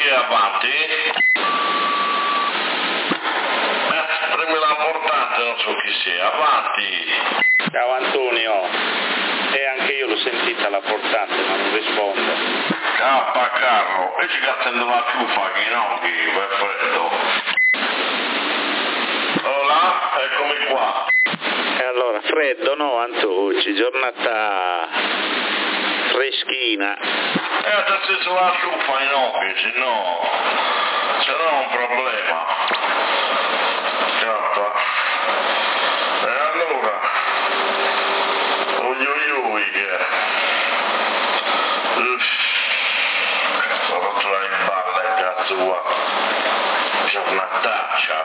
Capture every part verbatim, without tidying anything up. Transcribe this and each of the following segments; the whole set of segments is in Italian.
è avanti? Eh, premi la portante, non so chi sia, avanti. Ciao Antonio, e anche io l'ho sentita la portante, ma non risponde. Cappa Carlo, e ci cattendo la ciuffa che no, che per freddo. Hola, eccomi qua. E allora, freddo no Antucci, giornata freschina. E adesso la ciuffa in occhi, se no, se no è un problema. Cappa. E allora, oi oi oi, che cazzo, faccio la in balle, cazzo qua. Giornataccia.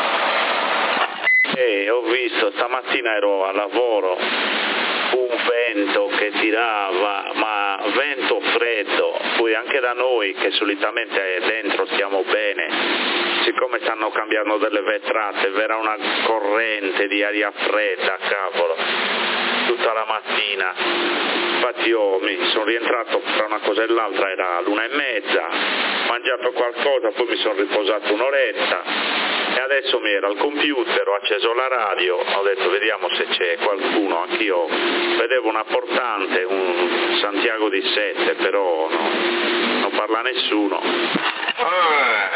Eh, ho visto, stamattina ero a lavoro, un vento che tirava, ma vento freddo, poi anche da noi che solitamente dentro stiamo bene, siccome stanno cambiando delle vetrate, verrà una corrente di aria fredda, cavolo, tutta la mattina. Infatti io mi sono rientrato tra una cosa e l'altra, era l'una e mezza, mangiato qualcosa, poi mi sono riposato un'oretta e adesso mi era al computer, ho acceso la radio, ho detto vediamo se c'è qualcuno, anch'io vedevo una portante, un Santiago di Sette, però no, non parla nessuno. Eh,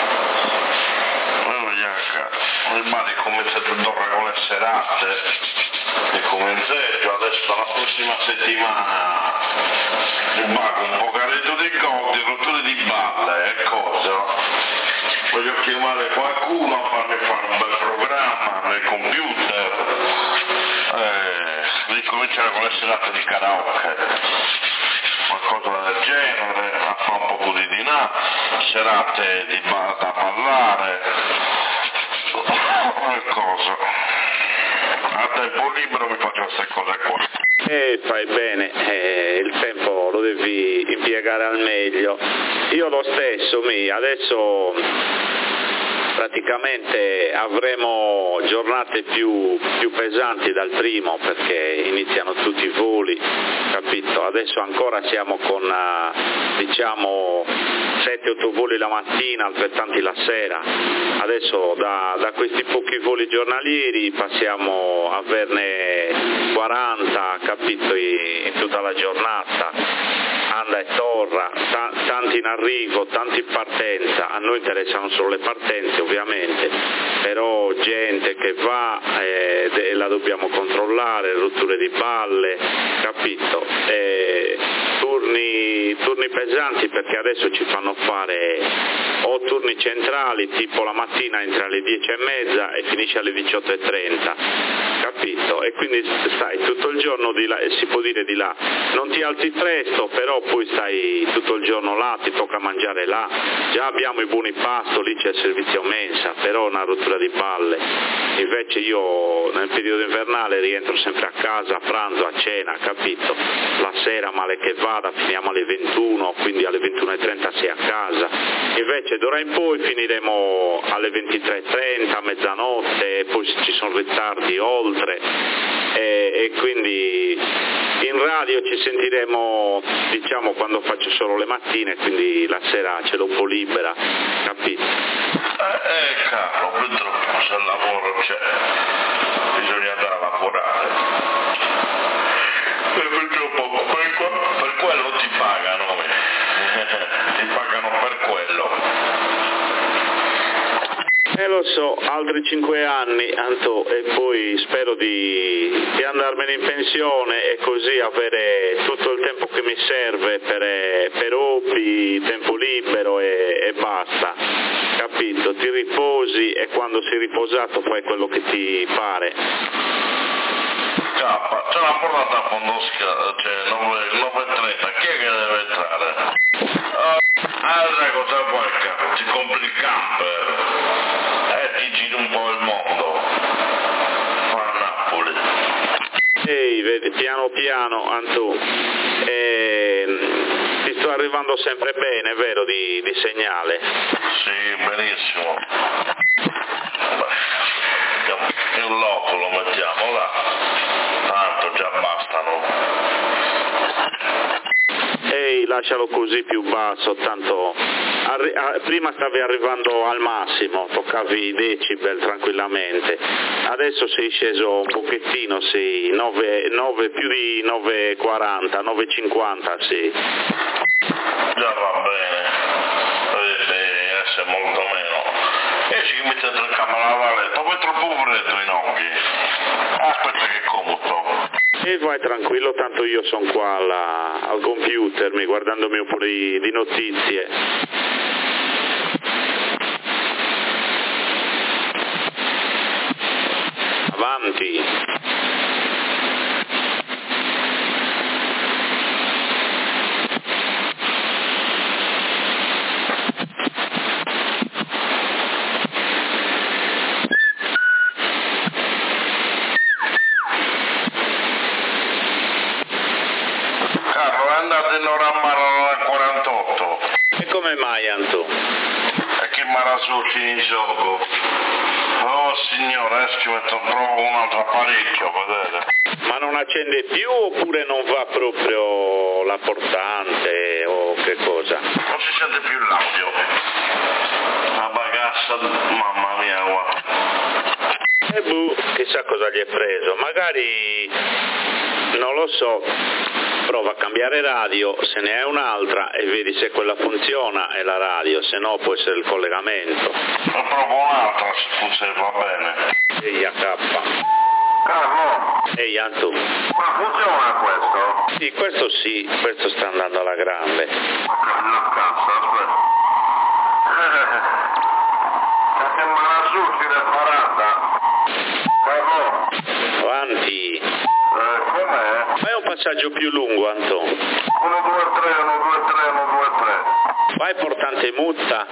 ormai comincia tutto con le serate e cominceggio adesso dalla prossima settimana un baco, un pocaretto di cotti, rotture di balle e cosa. Voglio chiamare qualcuno a farmi fare un bel programma nel computer e ricominciare con le serate di karaoke, qualcosa del genere, a fare un po' di dinà, serate di bar da ballare, qualcosa. A tempo libero mi faccio queste cose qua. E fai bene, eh, il tempo lo devi impiegare al meglio. Io lo stesso, mi adesso praticamente avremo giornate più, più pesanti dal primo perché iniziano tutti i voli, capito? Adesso ancora siamo con diciamo sette otto voli la mattina, altrettanti la sera. Adesso da, da questi pochi voli giornalieri passiamo a averne quaranta, capito, in tutta la giornata. Anda e torna, t- tanti in arrivo, tanti in partenza, a noi interessano solo le partenze ovviamente, però gente che va eh, de- la dobbiamo controllare, rotture di balle, capito? Eh, turni, turni pesanti perché adesso ci fanno fare o turni centrali, tipo la mattina entra alle dieci e mezza e finisce alle diciotto e trenta, capito? E quindi stai tutto il giorno di là, e si può dire di là, non ti alzi presto, però poi stai tutto il giorno là, ti tocca mangiare là, già abbiamo i buoni pasto, lì c'è il servizio mensa, però una rottura di palle. Invece io nel periodo invernale rientro sempre a casa, a pranzo, a cena, capito? La sera male che vada finiamo alle ventuno, quindi alle ventuno e trenta sei a casa. Invece d'ora in poi finiremo alle ventitré e trenta, a mezzanotte, e poi ci sono ritardi oltre e, e quindi in radio ci sentiremo diciamo quando faccio solo le mattine, quindi la sera ce l'ho un po' libera, capito? Eh, eh cavolo, purtroppo se il lavoro c'è, bisogna andare a lavorare. E purtroppo per, per quello ti pagano, ti pagano per quello. Eh lo so, altri cinque anni, Anto, e poi spero di, di andarmene in pensione e così avere tutto il tempo che mi serve per, per hobby, tempo libero e, e basta, capito? Ti riposi e quando sei riposato fai quello che ti pare. Cappa, c'è una portata a fondo sca- cioè nove e trenta, chi è che deve entrare? Altra cosa vuoi, capo, ti compri il camper e ti giri un po' il mondo. Fa a Napoli. Ehi, vedi, piano piano, Antù, eh, ti sto arrivando sempre bene, vero, di, di segnale? Sì, benissimo. Beh, il loco lo mettiamo là, tanto già bastano. Ehi, lascialo così più basso, tanto arri- a- prima stavi arrivando al massimo, toccavi i decibel tranquillamente, adesso sei sceso un pochettino, sì, nove, nove, più di nove e quaranta, nove e cinquanta, sì. Già va bene, dovrebbe essere molto meno. E ci mettete in camera da letto, poi è troppo freddo in occhi. Aspetta che comodo. E vai tranquillo, tanto io sono qua alla, al computer, mi guardandomi un po' di, di notizie. Avanti. Carlo, è andato in ora a Marano al quarantotto. E come mai, Anto? E che Marasucci in gioco? Oh signore, adesso ci metto proprio un altro apparecchio, vedete? Ma non accende più oppure non va proprio la portante o che cosa? Non si sente più l'audio. La bagassa, mamma mia, guarda. E boh, chissà cosa gli è preso, magari, non lo so, prova a cambiare radio, se ne è un'altra e vedi se quella funziona è la radio, se no può essere il collegamento. Ne provo un'altra se va bene. Ehi A K. Carlo, Ehi Anto. ma funziona questo? Sì, questo sì, questo sta andando alla grande. La cazzo, aspetta. Perché Marasucci è parata. Carlo, Avanti. eh, com'è? Fai un passaggio più lungo, Anto. uno due tre, uno due tre, uno due tre. Fai portante mutta.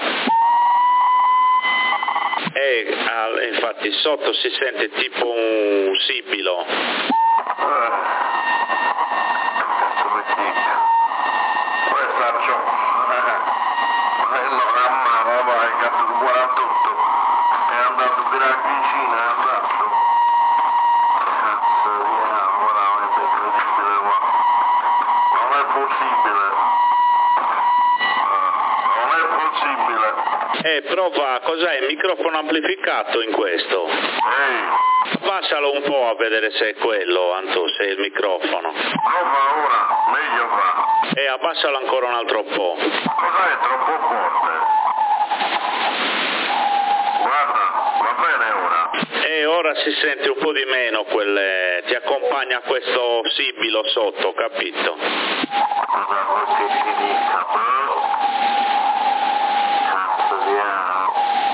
E ah, infatti sotto si sente tipo un sibilo. Eh. Cazzo mi dica. Questa c'ho. Eh, no, a mano, vai, cazzo di quarantotto. È andato fino a vicino, è andato. Cazzo di amo, veramente incredibile qua. Non è possibile. Eh, non è possibile. E prova, cos'è? Il microfono amplificato in questo? Ehi, Abbassalo un po' a vedere se è quello, Anto, se è il microfono. prova ora, meglio fa. E abbassalo ancora un altro po'. Cos'è troppo forte? Guarda, va bene ora. E ora si sente un po' di meno, quelle... ti accompagna questo sibilo sotto, capito? Cosa vuoi che ti dica, bro? Cazzo di amo.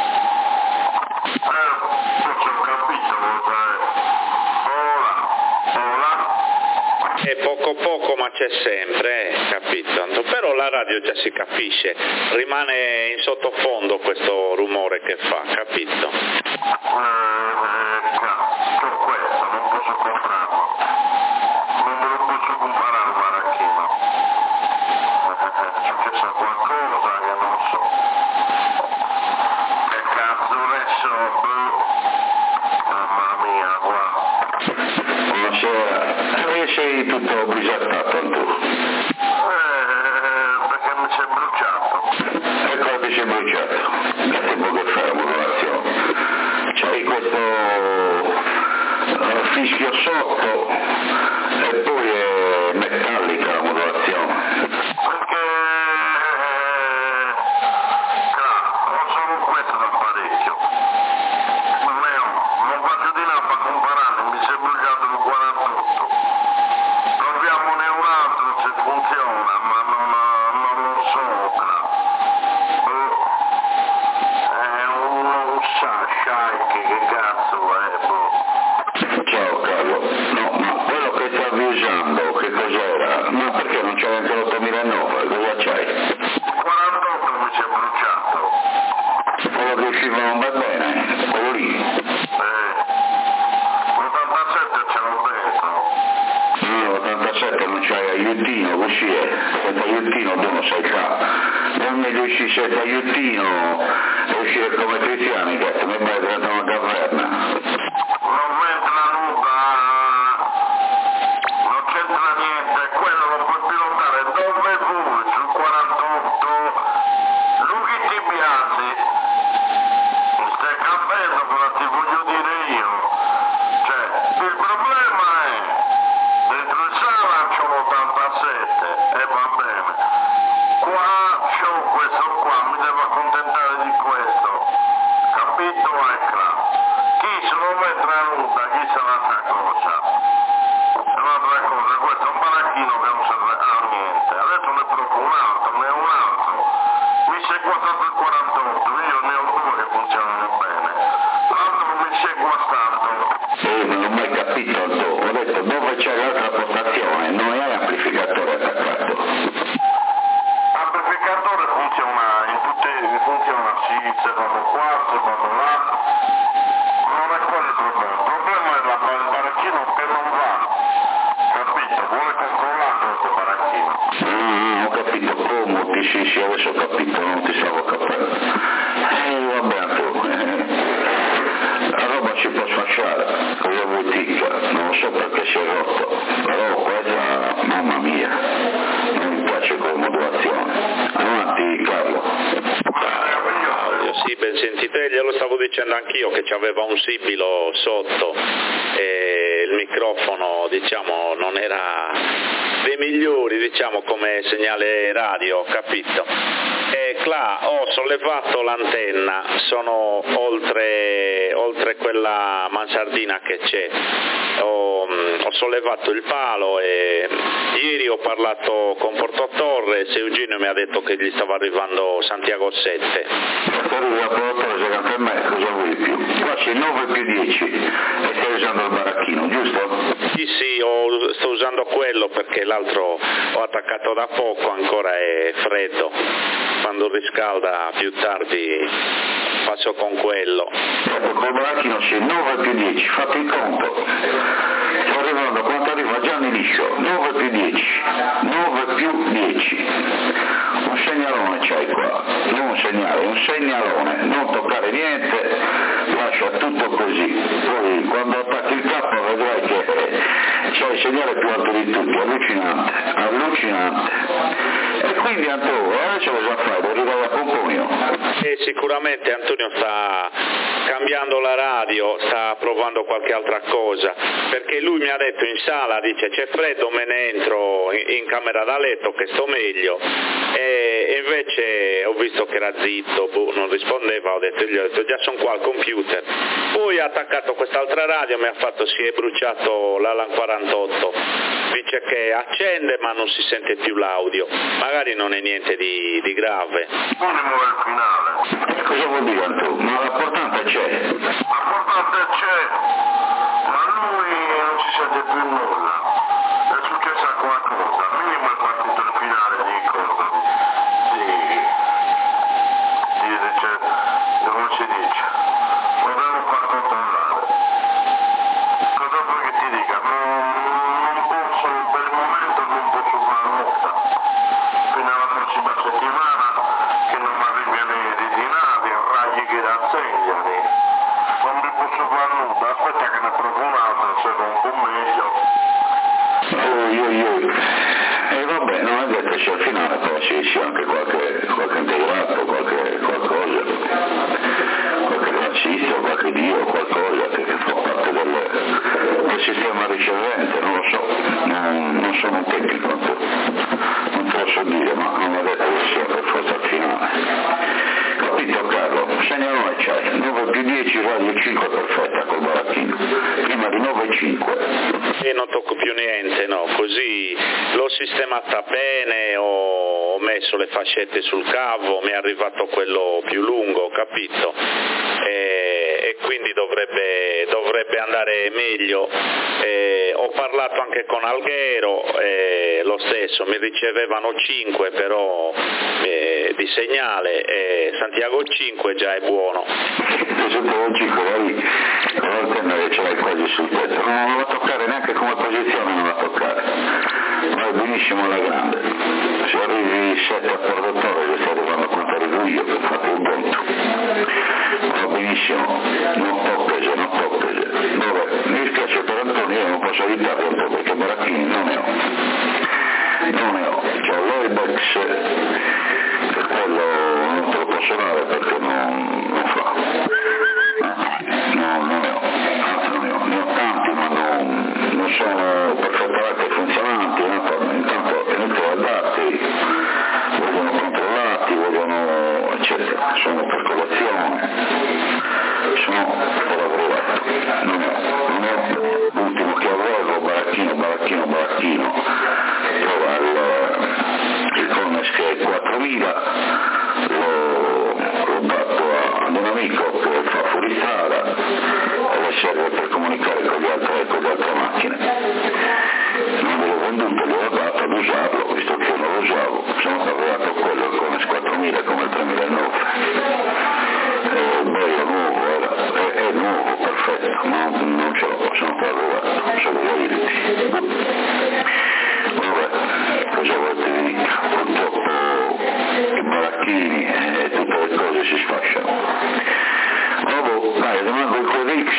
Eh, non ci ho capito cos'è. Ora, ora. E poco poco ma c'è sempre, eh, capito? Anto? Però la radio già si capisce, rimane in sottofondo questo rumore che fa, capito? Eh, cazzo, questo non posso comprarlo. Non me lo posso comprare al maracchino. C'è che c'è qualcosa che non so. Che cazzo adesso? Mamma mia, qua. Buonasera, come sei tutto bisettato tu? Eh, perché mi si è bruciato. E cosa ti sei bruciato? Da tempo che fai la modulazione? C'hai questo uh, fischio sotto e poi è metallica la modulazione. Perché eh, claro, ho solo questo da parecchio. Non ne ho, non faccio di là per comparare, mi si è bruciato il quarantotto. Proviamone un altro se funziona, ma non, non lo so, claro. È un, un Sashike, che cazzo è, boh. Ciao Carlo, no, ma quello che stavi usando, che cos'era? Ma perché non c'è anche l'ottomilanove? Cosa c'hai? Il quarantotto mi si è bruciato. Quello che usciva non va bene, quello lì. Eh, l'ottantasette ce l'ho dentro. No, l'ottantasette non c'hai aiutino, così è. Senza aiutino tu non sai fare. Non mi riesci senza aiutino e uscire come cristiani, cazzo, mi vai diventare una caverna. Non entra nulla, non c'entra niente, quello lo puoi pilotare dove vuoi, sul quarantotto. Lui vuole controllato questo baracchino. Ah, ho capito, come, sì, sì, adesso ho capito, non ti stavo capendo. Eh, vabbè, tu, eh, la roba ci può sfasciare, cosa vuoi ticca, non lo so perché si è rotto, però questa, mamma mia, non mi piace come modulazione. Avanti, Carlo. Sì, ben sentite, glielo stavo dicendo anch'io che c'aveva un sibilo sotto e il microfono, diciamo, non era dei migliori, diciamo, come segnale radio, capito? E là ho sollevato l'antenna, sono oltre, oltre quella mansardina che c'è, ho, ho sollevato il palo e ieri ho parlato con Porto Torres e Eugenio mi ha detto che gli stava arrivando Santiago sette. La produttore anche a me, cosa vuoi più? Qua c'è nove più dieci e stai usando il baracchino, giusto? Sì, sì, ho, sto usando quello perché l'altro ho attaccato da poco, ancora è freddo. Quando riscalda più tardi passo con quello. Ecco, col baracchino c'è nove più dieci, fate il conto. Sto arrivando, quanto arriva Gianni Liscio? nove più dieci, nove più dieci. Un segnalone c'hai qua, non un segnale, un segnalone, non toccare niente, lascia tutto così. Poi quando attacchi il capo vedrai che c'è il segnale più alto di tutti, allucinante, allucinante. E quindi Antonio, adesso cosa fai? Devi arrivare a Pomponio? E sicuramente Antonio sta cambiando la radio, sta provando qualche altra cosa, perché lui mi ha detto in sala, dice c'è freddo, me ne entro in, in camera da letto che sto meglio, e invece ho visto che era zitto, boh, non rispondeva, ho detto, gli ho detto già sono qua al computer. Poi ha attaccato quest'altra radio, mi ha fatto, si è bruciato l'Alan quarantotto, dice che accende ma non si sente più l'audio, magari non è niente di, di grave. Volevo il finale. Cosa vuol dire Antonio? Ma la portante c'è? La portante c'è, ma lui non si sente più nulla. È successa qualcosa, al minimo è partito il finale di cosa? Di... di... dice... come si dice? Lo devo far controllare. Cosa vuoi che ti dica? Non, non posso, per il momento non posso fare nulla. Fino alla prossima settimana che non mi arrivano i ritinati, raggi che rassegnano. Non mi posso fare nulla, aspetta che ne provo un altro, se va un po' meglio. Oi, oi, oi. E vabbè, non è detto c'è al finale, però sì, sì, anche qualche, qualche integrato, qualche qualcosa, qualche nazista, qualche dio, qualcosa che, che fa parte del, del sistema ricevente, non lo so, non, non sono un tecnico, non te lo so dire, ma non è detto che sia per forza al finale. Capito Carlo? Segnalone c'hai, nove più dieci, radio cinque perfetta col baracchino, prima di nove e cinque. E non tocco più niente, no, così l'ho sistemata bene, ho messo le fascette sul cavo, mi è arrivato quello più lungo, capito? E, e quindi dovrebbe, dovrebbe andare meglio. E ho parlato anche con Alghero, e lo stesso, mi ricevevano cinque però eh, di segnale, e Santiago cinque già è buono. Santiago cinque, lei l'antenna che ce l'hai quasi sul tetto, non, non va a toccare neanche come posizione, non va a toccare, va benissimo alla grande. Se arrivi sette a Porto Torres che sta arrivando a quanto arrivo io, che fate il conto, va benissimo, non toccase, non toccase. Vabbè, mi dispiace per Antonio, io non posso aiutarlo un po' perché baracchini non ne ho, non ne ho, c'ho l'Aibex, per quello non te lo posso dare perché non, non fa, no, non ne ho, anzi non ne ho, ne ho tanti ma non, non sono perfettamente funzionanti, no? Intanto inizio a darti, vogliono controllati, vogliono eccetera, sono per colazione, sono per lavorato, non ne ho, non ne ho, l'ultimo che avevo, baracchino, baracchino, baracchino, trova il, il Connex che è quattromila, l'ho rubato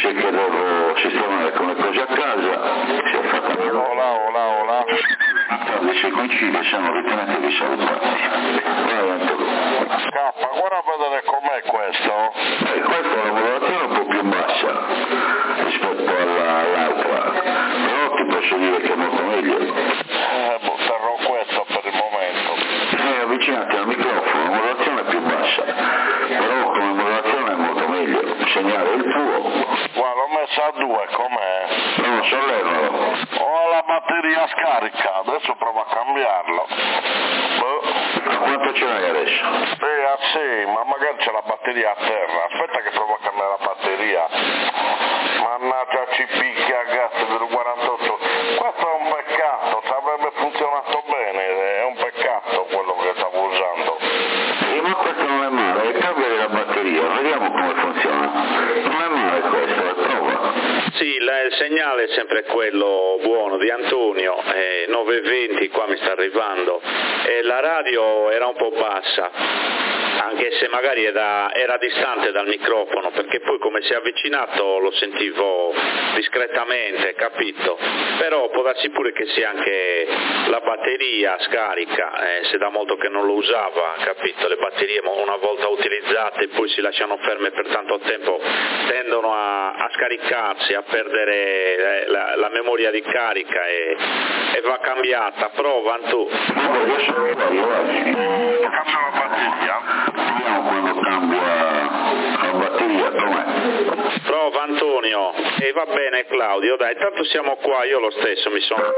che devo sistemare alcune cose a casa, si è fatta la Ola, ola, ola. tardi si coincide, siamo ritenuti di salutarti. Vai Antonio. K, guarda a vedere com'è questo. Eh, questa è una modulazione un po' più bassa rispetto alla, all'altra, però ti posso dire che è molto meglio. Eh, boh, terrò questo per il momento. Eh, avvicinati al microfono, la modulazione è più bassa, però come modulazione è molto meglio. Il segnale è il tuo. Guarda, l'ho messa a due, com'è? No, sollevalo. Ho la batteria scarica, adesso provo a cambiarlo. Boh. A quanto ce l'hai adesso? Eh, ah, sì, ma magari c'è la batteria a terra. Aspetta che provo a cambiare la batteria. Mannaggia, ci picchia a gas per quarantotto. Questo è un peccato, se avrebbe funzionato bene, è un peccato quello che stavo usando. Eh, ma questo non è male, cambiare la batteria, vediamo come funziona. Non è male questo, è prova. Sì, la, il segnale è sempre quello buono di Antonio, eh, nove e venti qua mi sta arrivando, e la radio era un po' bassa, anche se magari era, era distante dal microfono, perché poi come si è avvicinato lo sentivo discretamente, capito? Però può darsi pure che sia anche la batteria scarica, eh, se da molto che non lo usava, capito? Le batterie una volta utilizzate poi si lasciano ferme per tanto tempo, tendono a, a scaricarsi, a perdere la, la memoria di carica e, e va cambiata. Prova tu. Adesso io Cambio la batteria. vediamo quando cambia la batteria, com'è? Prova Antonio. E va bene Claudio, dai, tanto siamo qua, io lo stesso mi sono...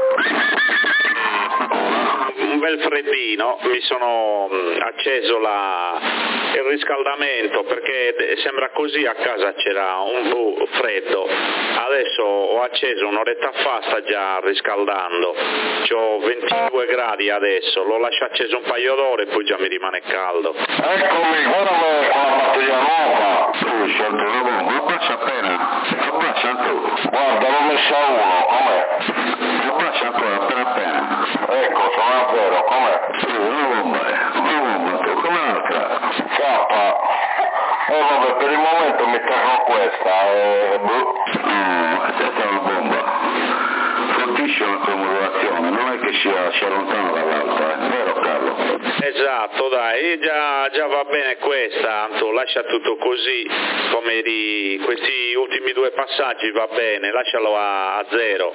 un bel freddino, mi sono acceso la, il riscaldamento perché sembra così, a casa c'era un po' freddo, adesso ho acceso un'oretta fa, sta già riscaldando, c'ho ventidue gradi adesso, l'ho lasciato acceso un paio d'ore e poi già mi rimane caldo. Eccomi, guarda con la batteria nuova. Tu scelto la bomba, abbassa appena, abbassa tu. Guarda, l'ho messa a uno, com'è? Abbassa ancora appena appena. Ecco, sono a zero, com'è? Sì, una bomba, eh, una bomba tu, come l'altra. K. Eh vabbè, per il momento mi terrò questa, e... boh. No, questa è una bomba. Fortissima come modulazione, non è che sia, sia lontano dall'altra, è vero Carlo? Esatto, dai, già, già va bene questa, Anto, lascia tutto così, come di questi ultimi due passaggi va bene, lascialo a, a zero.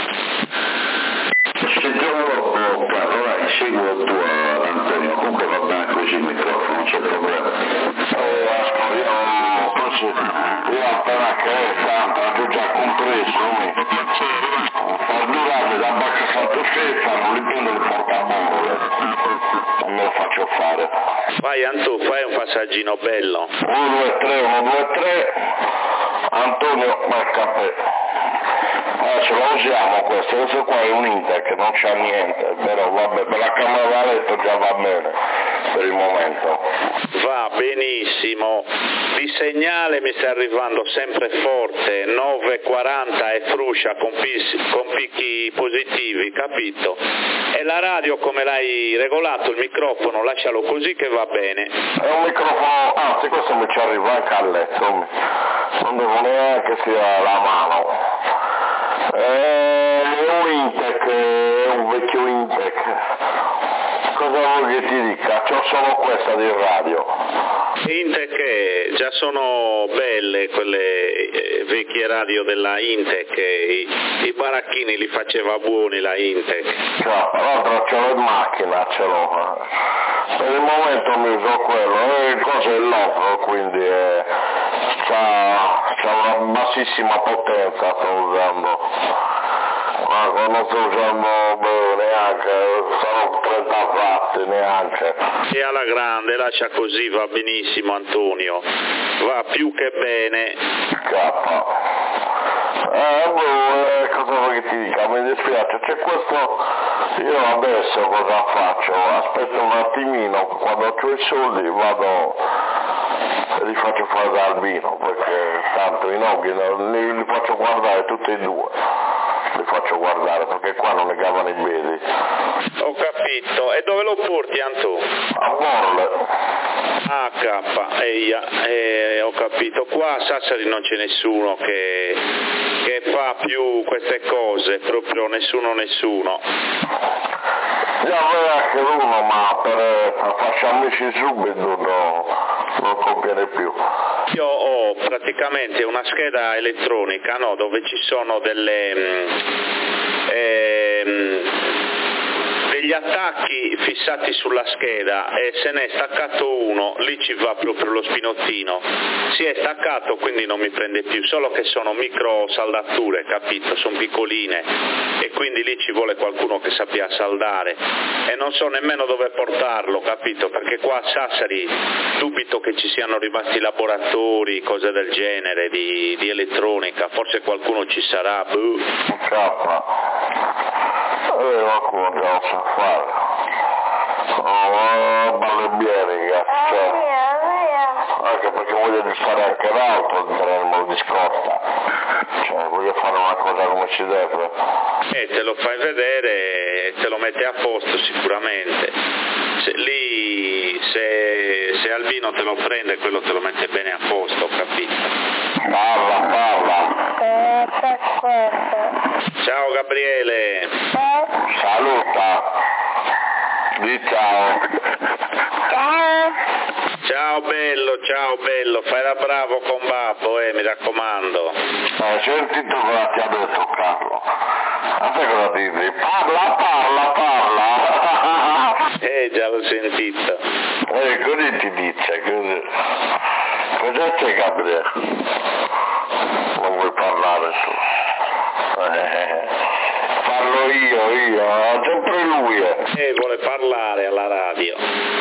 Sentiamo dopo Carlo, vai, segui il tuo Antonio, comunque va bene così il microfono, non c'è problema. Eh, io, forse, io appena che è tanto, ho già compreso, mi. Perdurate da Bacca Sant'Ofezza, non li prendo il portabole, non me lo faccio fare. Vai Anto, fai un passaggino bello. uno due tre, uno due tre, Antonio Maccapè. Adesso lo usiamo questo, questo qua è un Intec, non c'ha niente, però vabbè, per la camera da letto già va bene per il momento. Va benissimo, di segnale mi sta arrivando sempre forte, nove quaranta e fruscia con, pis, con picchi positivi, capito? E la radio come l'hai regolato il microfono, lascialo così che va bene. È un microfono, anzi questo mi ci arriva anche a letto, non devo neanche sia la mano. È un Intec, è un vecchio Intec. Cosa vuoi che ti dica? C'ho solo questa di radio. Intec già sono belle quelle eh, vecchie radio della Intec, i, i baracchini li faceva buoni la Intec. Cioè, l'altro ce l'ho in macchina, ce l'ho. Per il momento mi uso quello, e il coso è l'offro, quindi è, c'ha, c'ha una bassissima potenza, sto usando. Ma non sto usando beh, neanche, sono trenta watt neanche. E alla grande, lascia così, va benissimo Antonio, va più che bene. K. Eh, boh, eh, cosa vuoi che ti dica? Mi dispiace, c'è questo, io adesso cosa faccio? Aspetto un attimino, quando ho i soldi vado e li faccio fare da Albino, perché tanto i noghi li, li faccio guardare tutti e due. li faccio guardare, perché qua non le cavano i piedi. Ho capito, e dove lo porti Antù? A Morle. Ah, K, eia, eh, ho capito, qua a Sassari non c'è nessuno che, che fa più queste cose, proprio nessuno nessuno. Io avevo anche uno, ma per, per farci amici subito no, non conviene più. Io ho praticamente una scheda elettronica, no, dove ci sono delle mm, ehm, degli attacchi fissati sulla scheda e se ne è staccato uno, lì ci va proprio lo spinottino. Si è staccato, quindi non mi prende più, solo che sono micro saldature, capito? Sono piccoline e quindi lì ci vuole qualcuno che sappia saldare e non so nemmeno dove portarlo, capito? Perché qua a Sassari dubito che ci siano rimasti laboratori, cose del genere di, di elettronica, forse qualcuno ci sarà. Buh. Cappa. Eh, qualcuno già lo sa fare. Oh, ballebieri, cioè. Anche perché voglio fare anche l'altro, tenermelo di scorta. Cioè, voglio fare una cosa come ci deve. E te lo fai vedere e te lo mette a posto sicuramente. Se, lì se, se Albino te lo prende, quello te lo mette bene a posto, capito? Parla, parla. Ciao Gabriele. Saluta. Di ciao. Ciao. Ciao bello, ciao bello, fai da bravo con babbo, eh, mi raccomando. Eh, sentito cosa ti ha detto Carlo? A te cosa dici? Parla, parla, parla. Eh, già l'ho sentito. Eh, così ti dice, così. Cosa c'è Gabriele? Non vuoi parlare tu? Eh, parlo io, io, sempre lui. Eh, vuole parlare alla radio.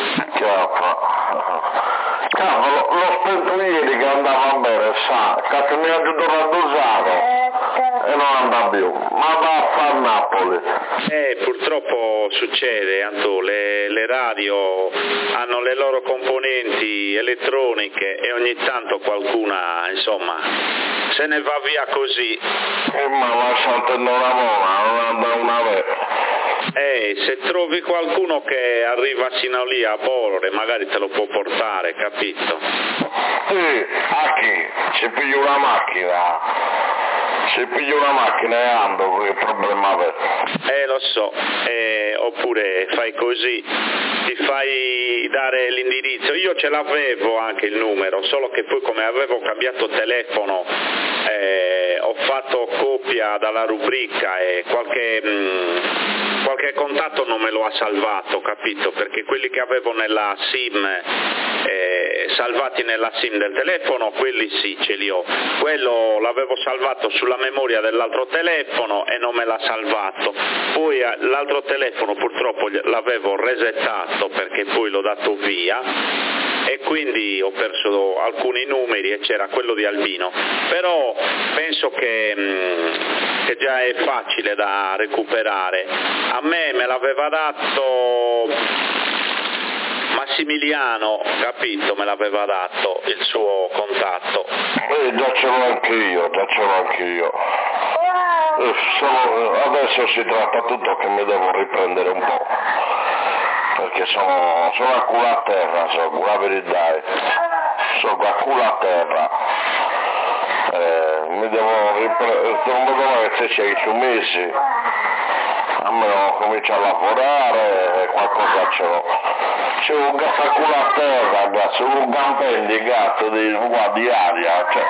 Cavolo, l'ho spento ieri che andava bene, sa, cazzo mi ha aggiunto raddosano e non andava più, ma va a far Napoli. Eh, purtroppo succede, Antò, le, le radio hanno le loro componenti elettroniche e ogni tanto qualcuna, insomma, se ne va via così. E ma lasciate una mona, non anda una vera. Eh, se trovi qualcuno che arriva sino lì a Bolore, magari te lo può portare, capito? Sì, a chi? Se piglio una macchina, se piglio una macchina e ando, che problema avete? Eh, lo so, eh, oppure fai così, ti fai dare l'indirizzo, io ce l'avevo anche il numero, solo che poi come avevo cambiato telefono, eh, ho fatto copia dalla rubrica e qualche... Mh, qualche contatto non me lo ha salvato, capito? Perché quelli che avevo nella SIM, eh, salvati nella SIM del telefono, quelli sì ce li ho. Quello l'avevo salvato sulla memoria dell'altro telefono e non me l'ha salvato. Poi eh, l'altro telefono purtroppo l'avevo resettato perché poi l'ho dato via e quindi ho perso alcuni numeri e c'era quello di Albino. Però penso che, mh, che già è facile da recuperare. A me me l'aveva dato Massimiliano, capito, me l'aveva dato il suo contatto. Eh, già ce l'ho anche io, già ce l'ho anche io. Eh, solo, adesso si tratta tutto che mi devo riprendere un po'. Perché sono, sono a culo a terra, sono la verità. Sono a culo a terra. Eh, mi devo riprendere, non vedo che se c'è i mesi. Almeno comincio a lavorare e qualcosa ce l'ho. C'è un gatto a culo a terra, ragazzi, un campendi gatto di, di aria, cioè.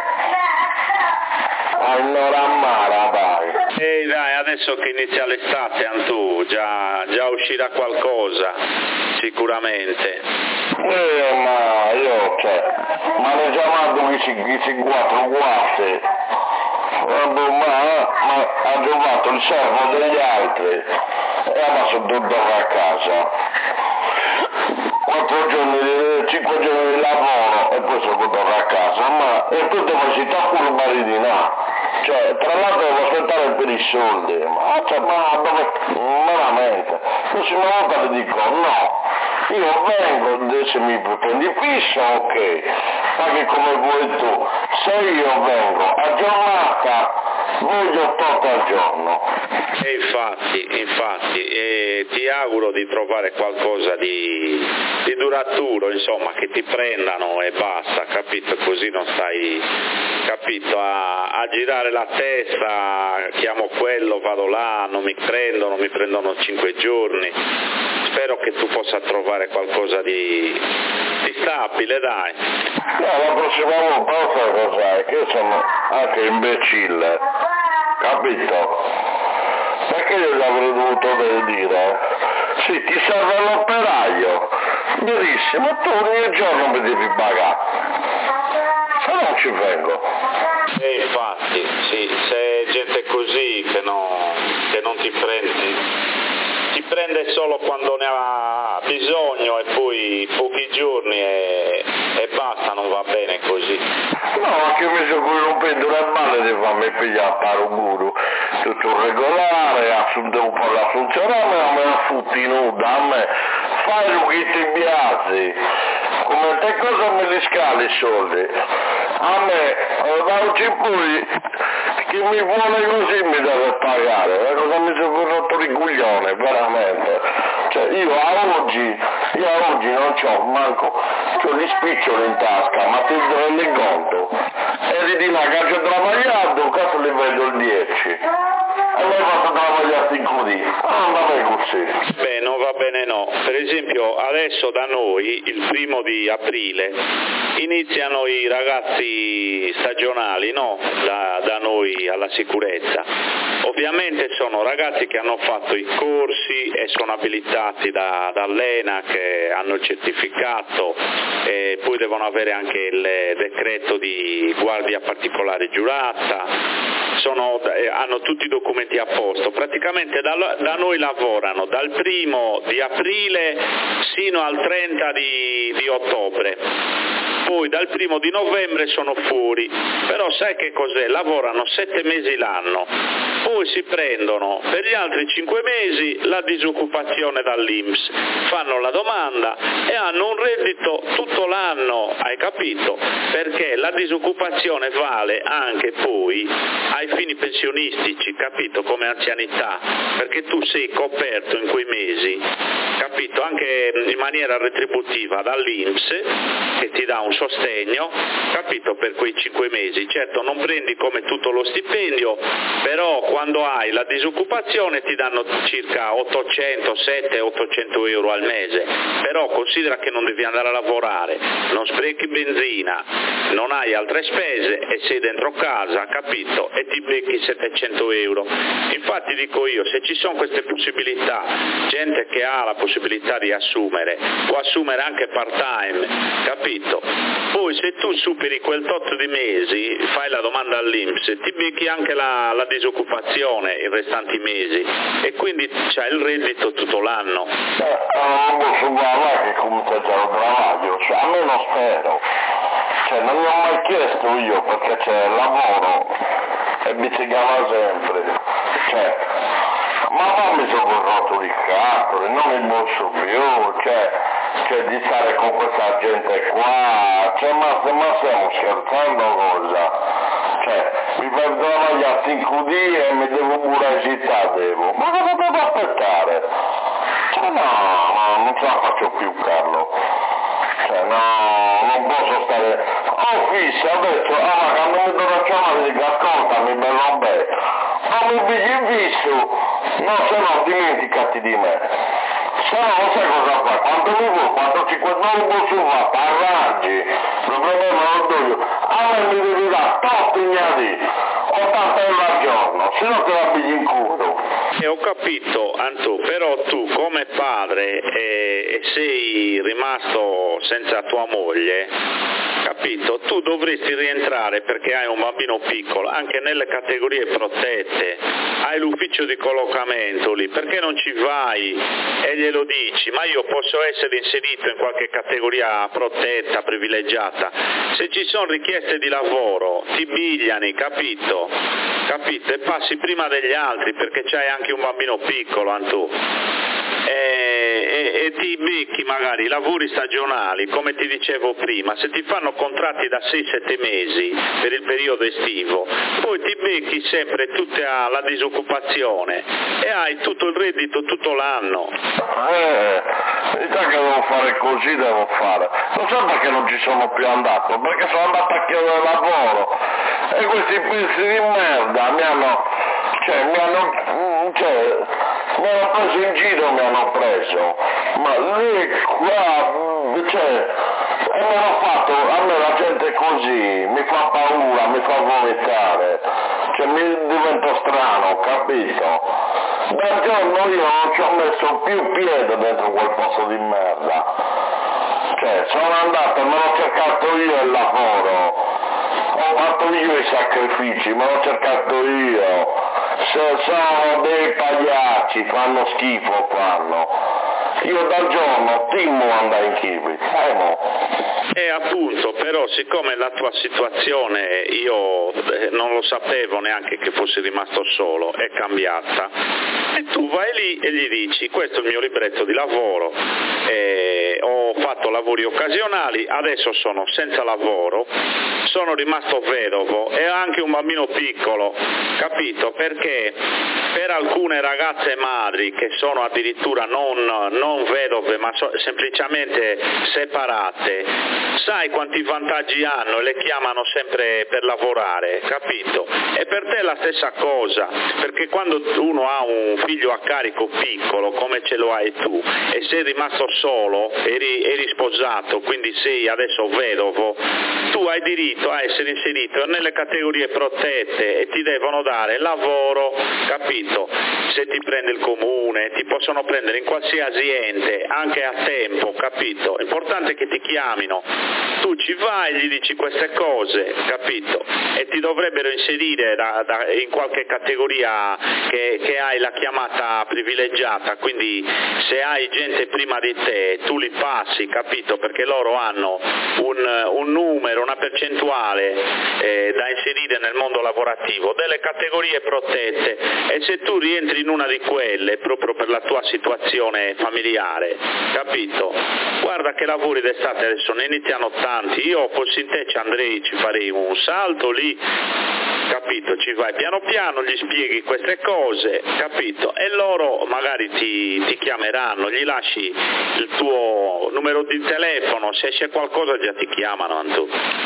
Allora mara, dai. Ehi dai, adesso che inizia l'estate, Antù, già, già uscirà qualcosa, sicuramente. Eh, ma io, cioè, ma ne chiamato chi si, chi si quattro guasti. Ma, ma ha giocato il servo degli altri e ha sono tutto a casa. Quattro giorni, cinque giorni di lavoro e poi sono tutto a casa. Ma e tutte le città pure maridina. Cioè, tra l'altro devo aspettare per i soldi. Ma, cioè, ma dove? Veramente. La prossima volta ti dico no. Io vengo, se mi prendi fisso, ok, paghi come vuoi tu. Se io vengo a giornata voglio tot al giorno. E infatti, infatti, e ti auguro di trovare qualcosa di, di duraturo, insomma, che ti prendano e basta, capito? Così non stai, capito, a, a girare la testa, chiamo quello, vado là, non mi prendono, mi prendono cinque giorni. Spero che tu possa trovare qualcosa di, di stabile, dai. No, la prossima volta cos'è? Che io sono anche imbecille, capito? Perché io gli avrei dovuto dire? Sì, ti serve l'operaio. Benissimo, tu ogni giorno mi devi pagare. Se no ci vengo. E infatti, sì, se è gente così che, no, che non ti prendi, ti prende solo quando ne ha bisogno e poi pochi giorni e, e basta, non va bene così. No, anche mi sono corrompendo il male di farmi pigliare a un muro, tutto regolare, assunto un po' la funzionale, a me la futti nuda, a me fai lo che ti piace, come te cosa me li scali i soldi, a me da oggi in poi chi mi vuole così mi deve pagare, è cosa mi sono rotto il coglione, veramente, cioè io a oggi, io a oggi non c'ho manco, c'ho gli spiccioli in tasca, ma ti rendi conto? E di là che ho travagliato, cazzo li vedo il dieci. E lei ha fatto travagliare in così. Ah, non va bene così. Beh, non va bene no. Per esempio, adesso da noi, il primo di aprile, iniziano i ragazzi stagionali, no? Da, da noi alla sicurezza. Ovviamente sono ragazzi che hanno fatto i corsi e sono abilitati da, dall'ENA, che hanno il certificato e poi devono avere anche il decreto di guardia particolare giurata, sono, eh, hanno tutti i documenti a posto, praticamente da, da noi lavorano dal primo di aprile sino al trenta di, di ottobre, poi dal primo di novembre sono fuori, però sai che cos'è? Lavorano sette mesi l'anno, poi si prendono per gli altri cinque mesi la disoccupazione dall'I N P S, fanno la domanda e hanno un reddito tutto l'anno, hai capito? Perché la disoccupazione vale anche poi ai fini pensionistici, capito? Come anzianità, perché tu sei coperto in quei mesi, capito? Anche in maniera retributiva dall'I N P S che ti dà un sostegno, capito? Per quei cinque mesi, certo non prendi come tutto lo stipendio, però quando hai la disoccupazione ti danno circa ottocento, settecento, ottocento euro al mese, però considera che non devi andare a lavorare, non sprechi benzina, non hai altre spese e sei dentro casa, capito? E ti becchi settecento euro. Infatti dico io, se ci sono queste possibilità, gente che ha la possibilità di assumere, può assumere anche part time, capito? Poi se tu superi quel tot di mesi, fai la domanda all'I N P S, ti becchi anche la, la disoccupazione i restanti mesi e quindi c'hai il reddito tutto l'anno. Eh, non posso parlare che comunque c'è un travaglio, cioè a me non spero, cioè non mi ho mai chiesto io perché c'è il lavoro e mi si chiama sempre, cioè, ma poi mi sono rotto il cazzo, non mi posso più, cioè, cioè di stare con questa gente qua, cioè ma, ma stiamo scherzando cosa? Cioè, mi per travagliare cinque giorni e mi devo pure agitare, devo, ma cosa devo aspettare? Cioè no, no, non ce la faccio più Carlo, cioè no, non posso stare, oh fissi, ho detto, ah ma quando mi do la chiamata dico ascoltami bello bene, ma mi pigli visto, no se no dimenticati di me, se no non sai cosa fare, quanto mi vuoi, quanto cinquanta posso fare, arrangi, il problema non do io, a me mi devi dare tot ignati, ottanta euro al giorno, se no te la pigli in culo. E ho capito Antù, però tu come padre e, e sei rimasto senza tua moglie, capito? Tu dovresti rientrare perché hai un bambino piccolo anche nelle categorie protette, hai l'ufficio di collocamento lì, perché non ci vai e glielo dici? Ma io posso essere inserito in qualche categoria protetta, privilegiata, se ci sono richieste di lavoro ti bigliani, capito? Capito? E passi prima degli altri perché c'hai anche un bambino piccolo, Antù. E e, e ti becchi magari lavori stagionali, come ti dicevo prima, se ti fanno contratti da sei sette mesi per il periodo estivo, poi ti becchi sempre tutta la disoccupazione e hai tutto il reddito tutto l'anno. Eh, mi sa che devo fare così, devo fare. Non so perché non ci sono più andato, perché sono andato a chiedere lavoro e questi pezzi di merda mi hanno, cioè, mi hanno, cioè, mi hanno preso in giro, mi hanno preso, ma lì, qua, cioè, e mi hanno fatto, a me la gente così, mi fa paura, mi fa vomitare, cioè mi divento strano, capito? Dal giorno io non ci ho messo più piede dentro quel posto di merda, cioè sono andato, me l'ho cercato io il lavoro, ho fatto io i sacrifici, me l'ho cercato io, se sono dei pagliacci, fanno schifo, fanno. Io dal giorno timo andare in Kiwi, temo. E appunto, però siccome la tua situazione io non lo sapevo neanche che fossi rimasto solo, è cambiata, e tu vai lì e gli dici: questo è il mio libretto di lavoro, eh, ho fatto lavori occasionali, adesso sono senza lavoro, sono rimasto vedovo e ho anche un bambino piccolo, capito? Perché per alcune ragazze madri che sono addirittura non, non vedove ma so, semplicemente separate, sai quanti vantaggi hanno e le chiamano sempre per lavorare, capito? E per te è la stessa cosa, perché quando uno ha un figlio a carico piccolo come ce lo hai tu e sei rimasto solo, eri, eri sposato, quindi sei adesso vedovo, tu hai diritto a essere inserito nelle categorie protette e ti devono dare lavoro, capito? Se ti prende il comune, ti possono prendere in qualsiasi ente, anche a tempo, capito? L'importante è che ti chiamino, tu ci vai e gli dici queste cose, capito? E ti dovrebbero inserire da, da, in qualche categoria che, che hai la chiamata privilegiata, quindi se hai gente prima di te tu li passi, capito? Perché loro hanno un, un numero, una percentuale eh, da inserire nel mondo lavorativo, delle categorie protette, e se tu rientri in una di quelle proprio per la tua situazione familiare, capito? Guarda che lavori d'estate adesso ne iniziano tanti, io fossi in te ci andrei, ci farei un salto lì, capito? Ci vai piano piano, gli spieghi queste cose, capito? E loro magari ti, ti chiameranno, gli lasci il tuo numero di telefono, se c'è qualcosa già ti chiamano, Antu.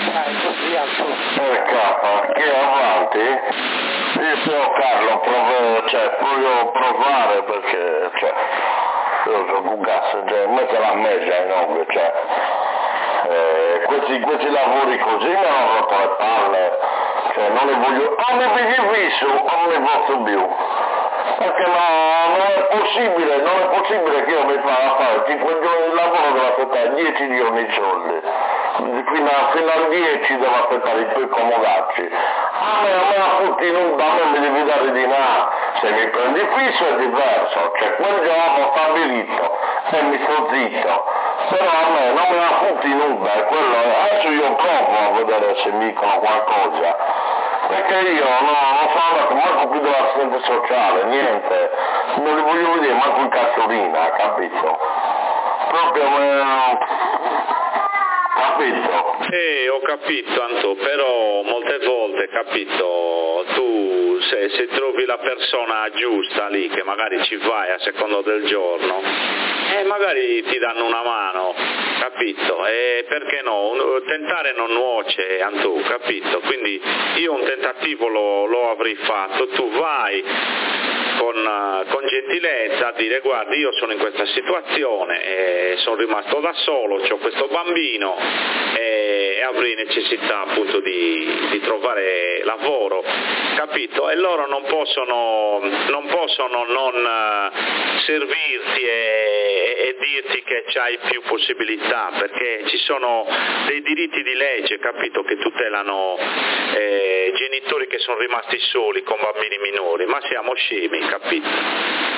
Eh capa, che avanti? Io Carlo provo, cioè voglio provare perché, cioè, io sono un gas, cioè, mettere la mezza in ovvio, cioè, eh, questi, questi lavori così mi hanno rotto le palle, cioè non li voglio, o mi vivi visto o non li posso più, perché no, non è possibile, non è possibile che io mi vada a fare cinque giorni di lavoro, devo aspettare dieci giorni i soldi, fino, a, fino al dieci devo aspettare i tuoi comodacci, a me, a me la fotti nuda, a me mi devi dare di là, se mi prendi fisso è diverso, cioè quel giorno stabilito e mi sto zitto, però a me non me la fotti nuda, e quello, adesso io provo a vedere se mi dicono qualcosa, perché io no, non sono andato manco più dell'assistente sociale, niente, non li voglio vedere manco in cartolina, capito? Proprio eh, capito? Eh, ho capito, Anto, però molte volte, capito, tu se, se trovi la persona giusta lì, che magari ci vai a seconda del giorno, e eh, magari ti danno una mano, capito? E perché no? Tentare non nuoce, Anto, capito? Quindi io un tentativo lo, lo avrei fatto, tu vai con, con gentilezza a dire: guardi, io sono in questa situazione, e sono rimasto da solo, ho questo bambino e, e avrei necessità appunto di, di trovare lavoro, capito? E loro non possono non possono non servirti e, e dirti che c'hai più possibilità, perché ci sono dei diritti di legge, capito, che tutelano eh, genitori che sono rimasti soli con bambini minori, ma siamo scemi, capito?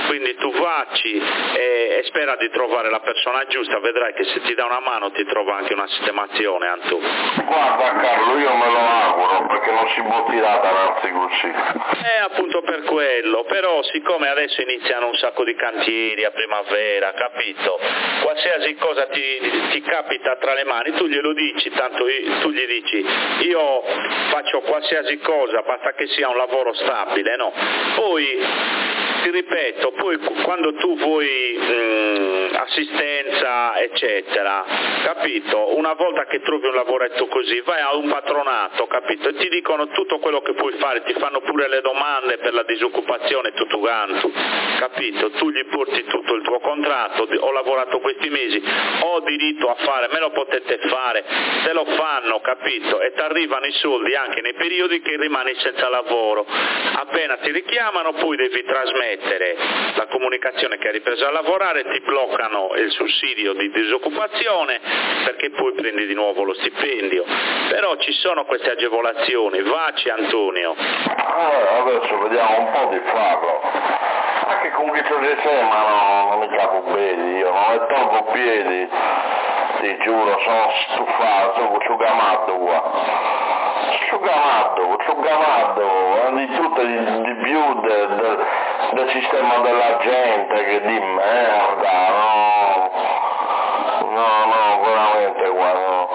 quindi tu vacci e, e spera di trovare la persona giusta, vedrai che se ti dà una mano ti trova anche una sistemazione, Antù. Guarda Carlo, io me lo auguro, perché non si può tirare davanti così. È appunto per quello, però siccome adesso iniziano un sacco di cantieri a primavera, capito? Qualsiasi cosa ti, ti capita tra le mani, tu glielo dici, tanto tu gli dici io faccio qualsiasi cosa, basta che sia un lavoro stabile, no? Poi ti ripeto, poi quando tu vuoi mh, assistenza eccetera, capito? Una volta che trovi un lavoretto così vai a un patronato, capito? E ti dicono tutto quello che puoi fare, ti fanno pure le domande per la disoccupazione, tutto quanto, capito? Tu gli porti tutto il tuo contratto, ho lavorato questi mesi, ho diritto a fare, me lo potete fare, te lo fanno, capito? E ti arrivano i soldi anche nei periodi che rimani senza lavoro. Appena ti richiamano poi devi trasmettere la comunicazione che hai ripreso a lavorare, ti bloccano il sussidio di disoccupazione perché poi prendi di nuovo lo stipendio. Però ci sono queste agevolazioni, vacci Antonio. Eh, adesso vediamo un po' di farlo. Anche con chi ci sembrano non mi capo bene, io non è troppo piedi, ti giuro, sono stufato, sono asciugamatto qua. Asciugamatto, asciugamatto, di tutto di, di più del, del, del sistema della gente che di merda, no, no, no, veramente qua, no.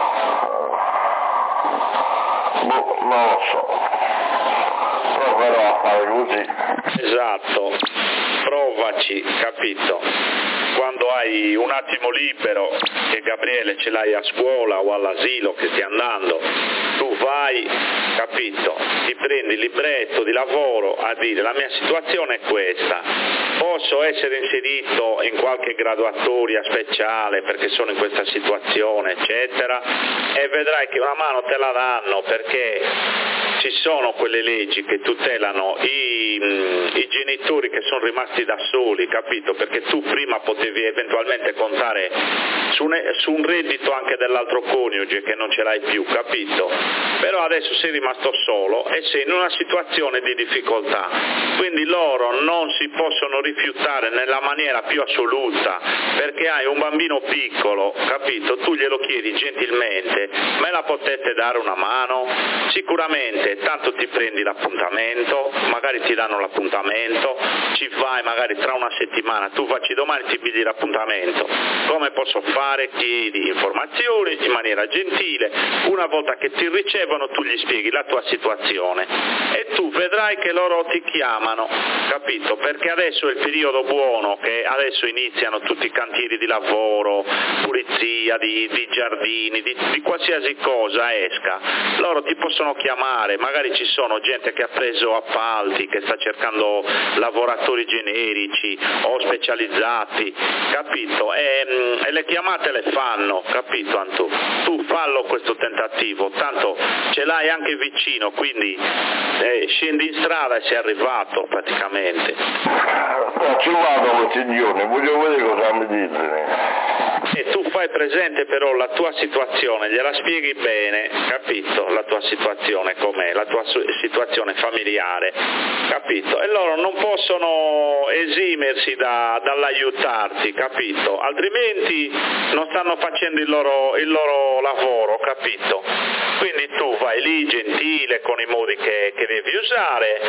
Boh, non lo so, proverò a fare così. Esatto, provaci, capito? Quando hai un attimo libero, che Gabriele ce l'hai a scuola o all'asilo che stai andando, tu vai, capito? Ti prendi il libretto di lavoro a dire la mia situazione è questa, posso essere inserito in qualche graduatoria speciale perché sono in questa situazione, eccetera, e vedrai che una mano te la danno perché ci sono quelle leggi che tutelano i, i genitori che sono rimasti da soli, capito? Perché tu prima potevi eventualmente contare su un, su un reddito anche dell'altro coniuge che non ce l'hai più, capito? Però adesso sei rimasto solo e sei in una situazione di difficoltà, quindi loro non si possono rifiutare nella maniera più assoluta perché hai un bambino piccolo, capito? Tu glielo chiedi gentilmente, me la potete dare una mano? Sicuramente, tanto ti prendi l'appuntamento, magari ti danno l'appuntamento, ci vai magari tra una settimana, tu facci domani ti pigli l'appuntamento, come posso fare? Chiedi informazioni in maniera gentile, una volta che ti ricevono tu gli spieghi la tua situazione e tu vedrai che loro ti chiamano, capito? Perché adesso è il periodo buono, che adesso iniziano tutti i cantieri di lavoro, pulizia di, di giardini, di, di qualsiasi cosa esca, loro ti possono chiamare, magari ci sono gente che ha preso appalti, che sta cercando lavoratori generici o specializzati, capito? E, e le chiamate le fanno, capito Antù? Tu fallo questo tentativo, tanto ce l'hai anche vicino, quindi eh, scendi in strada e sei arrivato praticamente. Eh, ci vado questi giorni, voglio vedere cosa mi dicono. E tu fai presente però la tua situazione, gliela spieghi bene, capito? La tua situazione com'è, la tua situazione familiare, capito? E loro non possono esimersi da, dall'aiutarti, capito? Altrimenti non stanno facendo il loro, il loro lavoro, capito? Quindi tu vai lì gentile con i modi che, che devi usare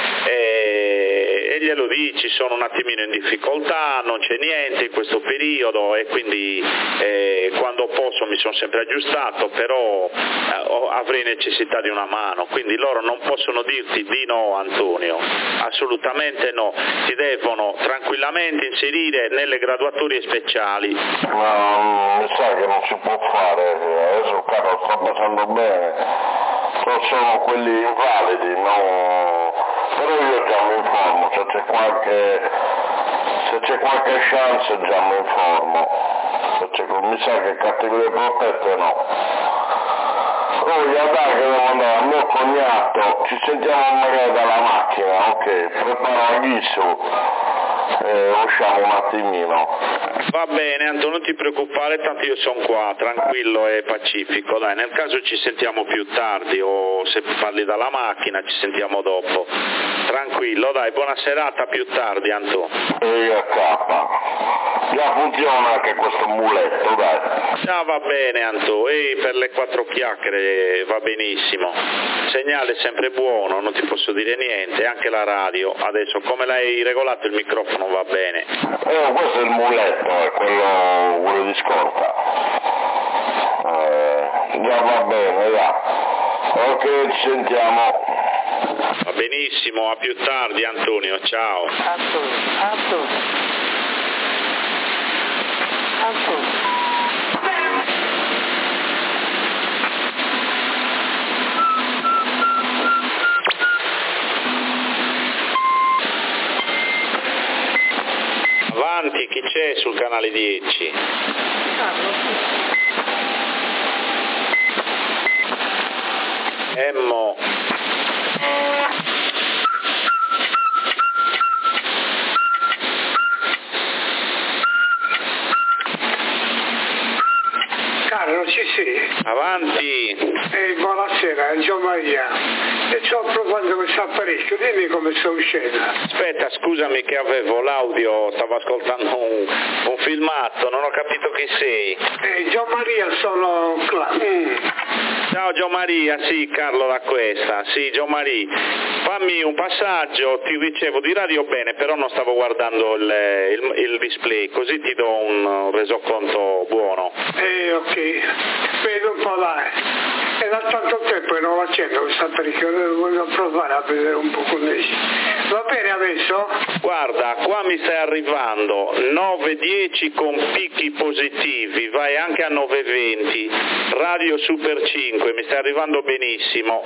e, e glielo dici, sono un attimino in difficoltà, non c'è niente in questo periodo e quindi eh, quando posso mi sono sempre aggiustato, però eh, avrei necessità di una mano, quindi loro non possono dirti di no Antonio, assolutamente no, ti devono tranquillamente inserire nelle graduatorie speciali. Ma mi sa che non si può fare, adesso Carlo sta passando bene, non sono quelli invalidi, no, però io già mi informo, se c'è qualche, se c'è qualche chance già mi informo, se c'è, mi sa che categorie protette no. Oh, dai che devo andare al mio cognato, ci sentiamo magari dalla macchina, ok, preparo il ghisso e usciamo un attimino. Va bene Antonio, non ti preoccupare, tanto io sono qua, tranquillo e pacifico, dai, nel caso ci sentiamo più tardi o se parli dalla macchina ci sentiamo dopo. Tranquillo, dai, buona serata, più tardi, Anto. E a K. Già funziona anche questo muletto, dai. Già va bene, Anto, e per le quattro chiacchiere va benissimo. Segnale sempre buono, non ti posso dire niente, anche la radio. Adesso, come l'hai regolato il microfono va bene. Eh, questo è il muletto, è quello, quello di scorta. Eh, già va bene, già. Ok, ci sentiamo. Va benissimo, a più tardi, Antonio, ciao. Anto, Anto, Anto. Avanti, chi c'è sul canale dieci? Emmo. Carlo, ci sei? Avanti. Eh, buonasera, è Gio Maria. E sto provando questo apparecchio, dimmi come sto uscendo. Aspetta, scusami che avevo l'audio, stavo ascoltando un, un filmato, non ho capito chi sei. Eh, Gio Maria, sono... Cla- mm. Ciao Gio Maria, sì, Carlo da questa, sì, Gio Maria. Fammi un passaggio, ti ricevo di radio bene, però non stavo guardando il, il, il display, così ti do un resoconto buono. Eh, ok, vedo un po' là. E da tanto tempo che non lo accendo questo apparecchio, voglio provare a vedere un po' come esce. Va bene adesso? Guarda, qua mi stai arrivando nove dieci con picchi positivi, vai anche a nove venti, radio Super cinque, mi stai arrivando benissimo.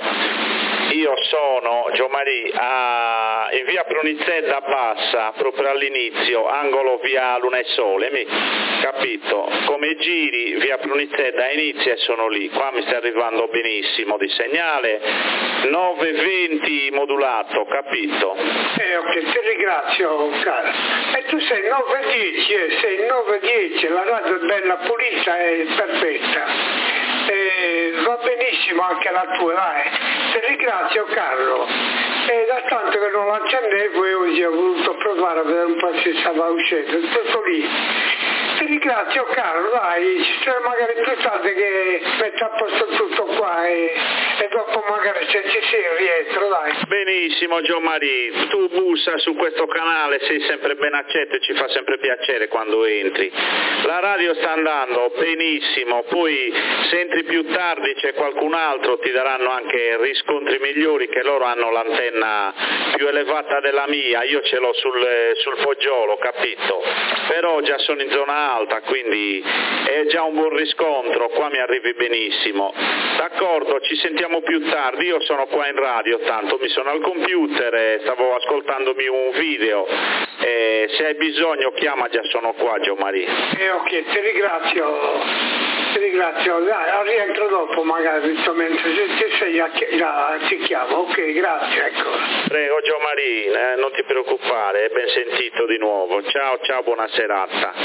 Io sono Gio Maria a, in via Prunizzedda Bassa, proprio all'inizio, angolo via Luna e Sole, mi capito? Come giri via Prunizzedda inizia e sono lì, qua mi stai arrivando benissimo di segnale, nove venti modulato, capito? Eh ok, ti ringrazio caro. E tu sei nove dieci, eh, sei nove dieci, la radio è bella pulita e perfetta. Eh, va benissimo anche la tua, dai. Ti ringrazio Carlo. E da tanto che non l'accendevo e oggi ho voluto provare a vedere un po' se stava uscendo, tutto lì. Ti ringrazio Carlo, dai, ci sarà magari più tardi che metto a posto tutto qua e, e dopo magari se ci si rientro, dai. Benissimo Gio Maria, tu bussa su questo canale, sei sempre ben accetto e ci fa sempre piacere quando entri. La radio sta andando benissimo, poi se entri più tardi c'è qualcun altro, ti daranno anche riscontri migliori che loro hanno l'antenna più elevata della mia, io ce l'ho sul, sul Foggiolo, capito? Però già sono in zona alta, quindi è già un buon riscontro, qua mi arrivi benissimo. D'accordo, ci sentiamo più tardi, io sono qua in radio, tanto mi sono al computer e stavo ascoltandomi un video, e se hai bisogno chiama, già sono qua Gio Maria. Eh ok, ti ringrazio, ti ringrazio, dai, rientro dopo magari, visto mentre se ti sei a chi- a- ti chiamo, ok, grazie, ecco. Prego Gio Maria, eh, non ti preoccupare, è ben sentito di nuovo, ciao ciao, buona serata.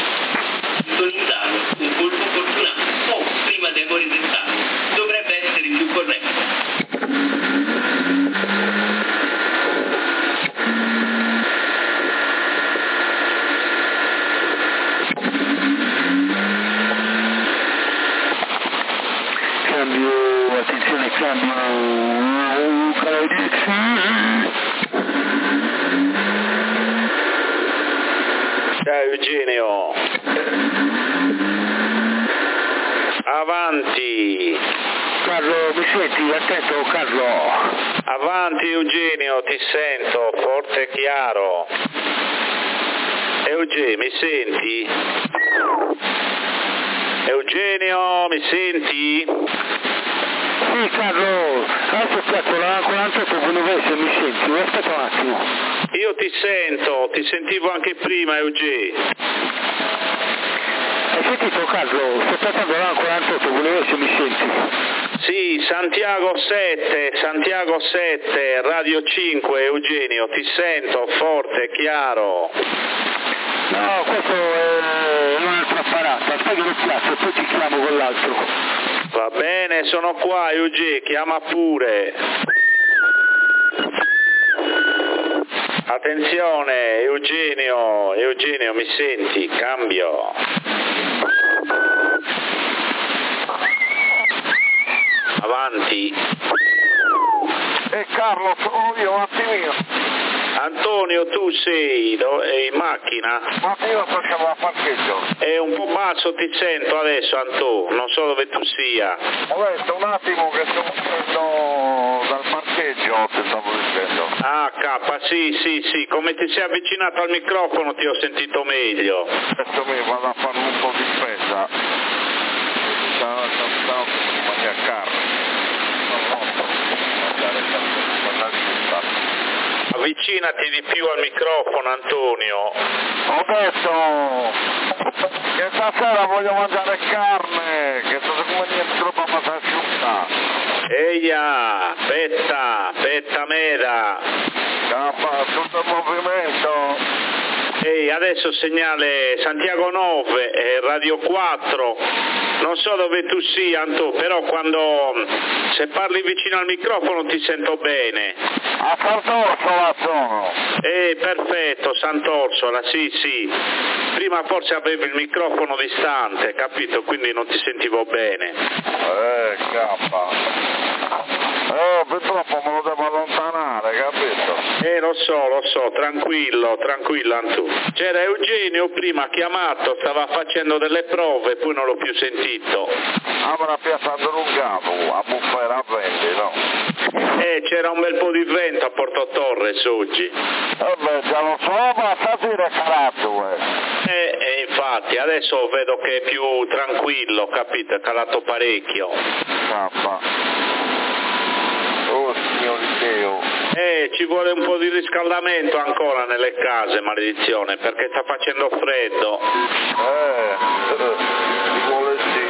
Lontano, un colpo fortunato, o prima tempo risentato, dovrebbe essere il più corretto. Cambio, attenzione, cambio, canale dieci. Ciao Eugenio. Avanti. Carlo, mi senti? Attento, Carlo. Avanti Eugenio, ti sento, forte e chiaro. Eugenio, mi senti? Eugenio, mi senti? Sì, Carlo, adesso aspetta, la quarantotto Bunovese, mi senti? Aspetta un attimo. Io ti sento, ti sentivo anche prima Eugenio. Hai sentito, Carlo? Sto trattando la quarantotto Bunovese, mi senti? Sì, Santiago sette, Santiago sette, Radio cinque, Eugenio, ti sento forte e chiaro. No, questo è un altro apparato, aspetta che lo piazzo e poi ti chiamo con l'altro. Va bene, sono qua Eugenio, chiama pure. attenzione, Eugenio, Eugenio, mi senti? Cambio. Avanti. E Carlo, sono io, un attimino. Antonio, tu sei do- in macchina? Ma io facciamo a parcheggio. È un po' basso, ti sento adesso, Antonio, non so dove tu sia. Aspetta un attimo che sto uscendo dal parcheggio, ti stavo dicendo. Ah, K, sì, sì, sì, come ti sei avvicinato al microfono ti ho sentito meglio. Adesso mi vado a fare un po' di spesa. Stavo stavo per mangiare carne. Non posso mangiare carne, mangiare carne. Avvicinati di più al microfono, Antonio. Ho detto che stasera voglio mangiare carne, che sto come niente troppo abbastanza asciutta. Eia, aspetta, aspetta mera. Cappa, tutto il movimento. Ehi, adesso segnale Santiago nove, eh, Radio quattro, non so dove tu sia, Anto, però quando se parli vicino al microfono ti sento bene. A Sant'Orsola sono. Eh, perfetto, Sant'Orsola, sì, sì. Prima forse avevi il microfono distante, capito? Quindi non ti sentivo bene. Eh, cappa. Eh, purtroppo me lo devo allontanare, capito? Eh, lo so, lo so, tranquillo, tranquillo, Antu. C'era Eugenio prima, ha chiamato, stava facendo delle prove, poi non l'ho più sentito. Avrà piazzato un capo, a buffare a venti, no? Eh, c'era un bel po' di vento a Porto Torres oggi. Eh beh, già lo so, ma stasera è calato, eh. Eh, eh, infatti, adesso vedo che è più tranquillo, capito? È calato parecchio. Cappa. Oh, signori Dio. Eh, ci vuole un po' di riscaldamento ancora nelle case, maledizione, perché sta facendo freddo. Eh, ci vuole sì.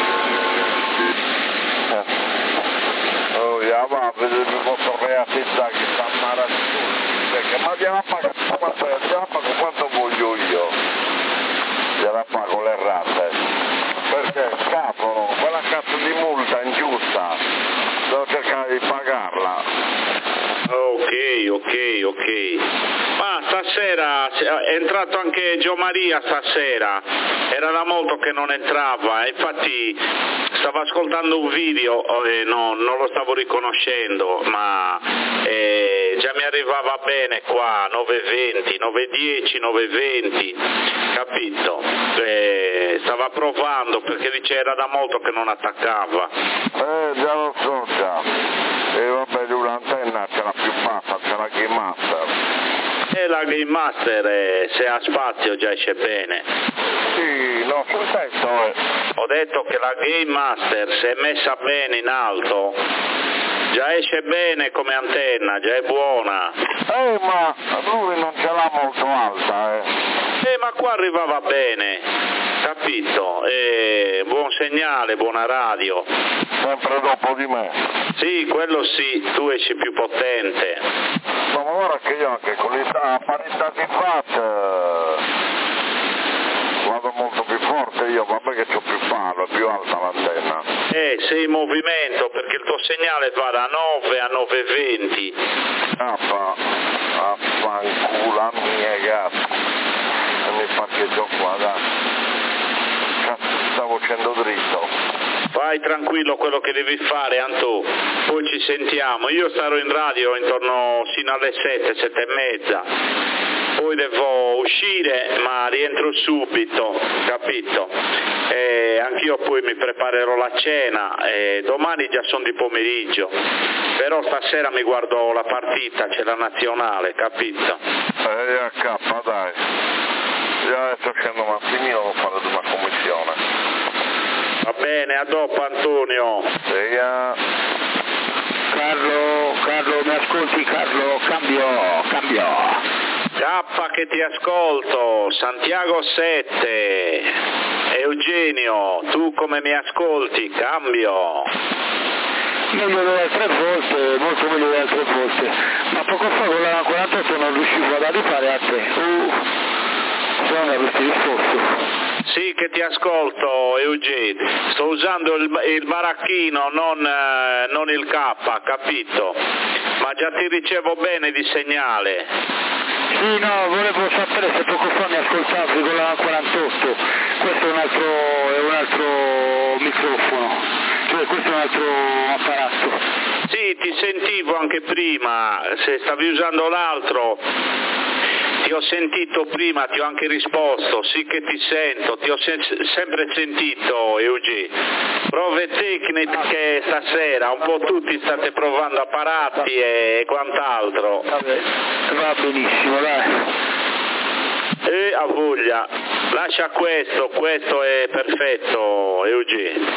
Eh. Oh, ya va, vedete che posso reatizzare che sta maratona. Perché ma gliela pago, gliela pago quanto voglio io. Gliela pago le rate. Perché scappano, quella cazzo di multa ingiusta. Devo cercare di pagarla. Ok, ok, ok. Ma stasera è entrato anche Gio Maria stasera, era da molto che non entrava, infatti stavo ascoltando un video e no, non lo stavo riconoscendo, ma eh, già mi arrivava bene qua, nove e venti, nove e dieci, nove e venti, capito? Eh, stava provando perché dice era da molto che non attaccava. Eh, già lo so già. E vabbè, l'antenna c'è la più bassa, c'è la Game Master. E la Game Master, eh, se ha spazio già esce bene. Sì, no, sul senso eh. Ho detto che la Game Master, se è messa bene in alto, già esce bene come antenna, già è buona. Eh, ma lui non ce l'ha molto alta, eh. Eh, ma qua arrivava bene, capito? Eh, buon segnale, buona radio. Sempre dopo di me. Sì, quello sì, tu esci più potente. Ma guarda che io anche con l'età parità di fat vado molto più forte io, vabbè che c'ho più palo, è più alta l'antenna. Eh, sei in movimento perché il tuo segnale va da nove a nove e venti. Cappa, affanculo a mia cazzo. E mi parcheggio qua, dai. Cazzo, stavo facendo dritto. Vai tranquillo quello che devi fare, Antò, poi ci sentiamo. Io starò in radio intorno sino alle sette, sette e mezza. Poi devo uscire, ma rientro subito, capito? E anch'io poi mi preparerò la cena, e domani già sono di pomeriggio, però stasera mi guardo la partita, c'è la nazionale, capito? Eh, a K, dai. Io adesso scendo un attimino, devo fare una commissione. Va bene, a dopo Antonio. Sì, eh. Carlo, Carlo, mi ascolti Carlo? Cambio, cambio. K che ti ascolto, Santiago sette, Eugenio, tu come mi ascolti? Cambio. Meglio delle altre volte, molto meglio delle altre volte, ma poco fa con la quarantotto non riuscivo ad arrivare a te. Uh, se non avresti risposto. Sì che ti ascolto Eugenio, sto usando il, il baracchino, non, eh, non il K, capito? Ma già ti ricevo bene di segnale. Sì, no, volevo sapere se poco fa mi ascoltavi con la quarantotto, questo è un altro, è un altro microfono, cioè questo è un altro apparato. Sì, ti sentivo anche prima, se stavi usando l'altro, ti ho sentito prima, ti ho anche risposto, sì che ti sento, ti ho se- sempre sentito Eugenio. Prove tecniche stasera, un po' tutti state provando apparati e quant'altro. Vabbè, va benissimo, dai. E a voglia, lascia questo, questo è perfetto Eugenio.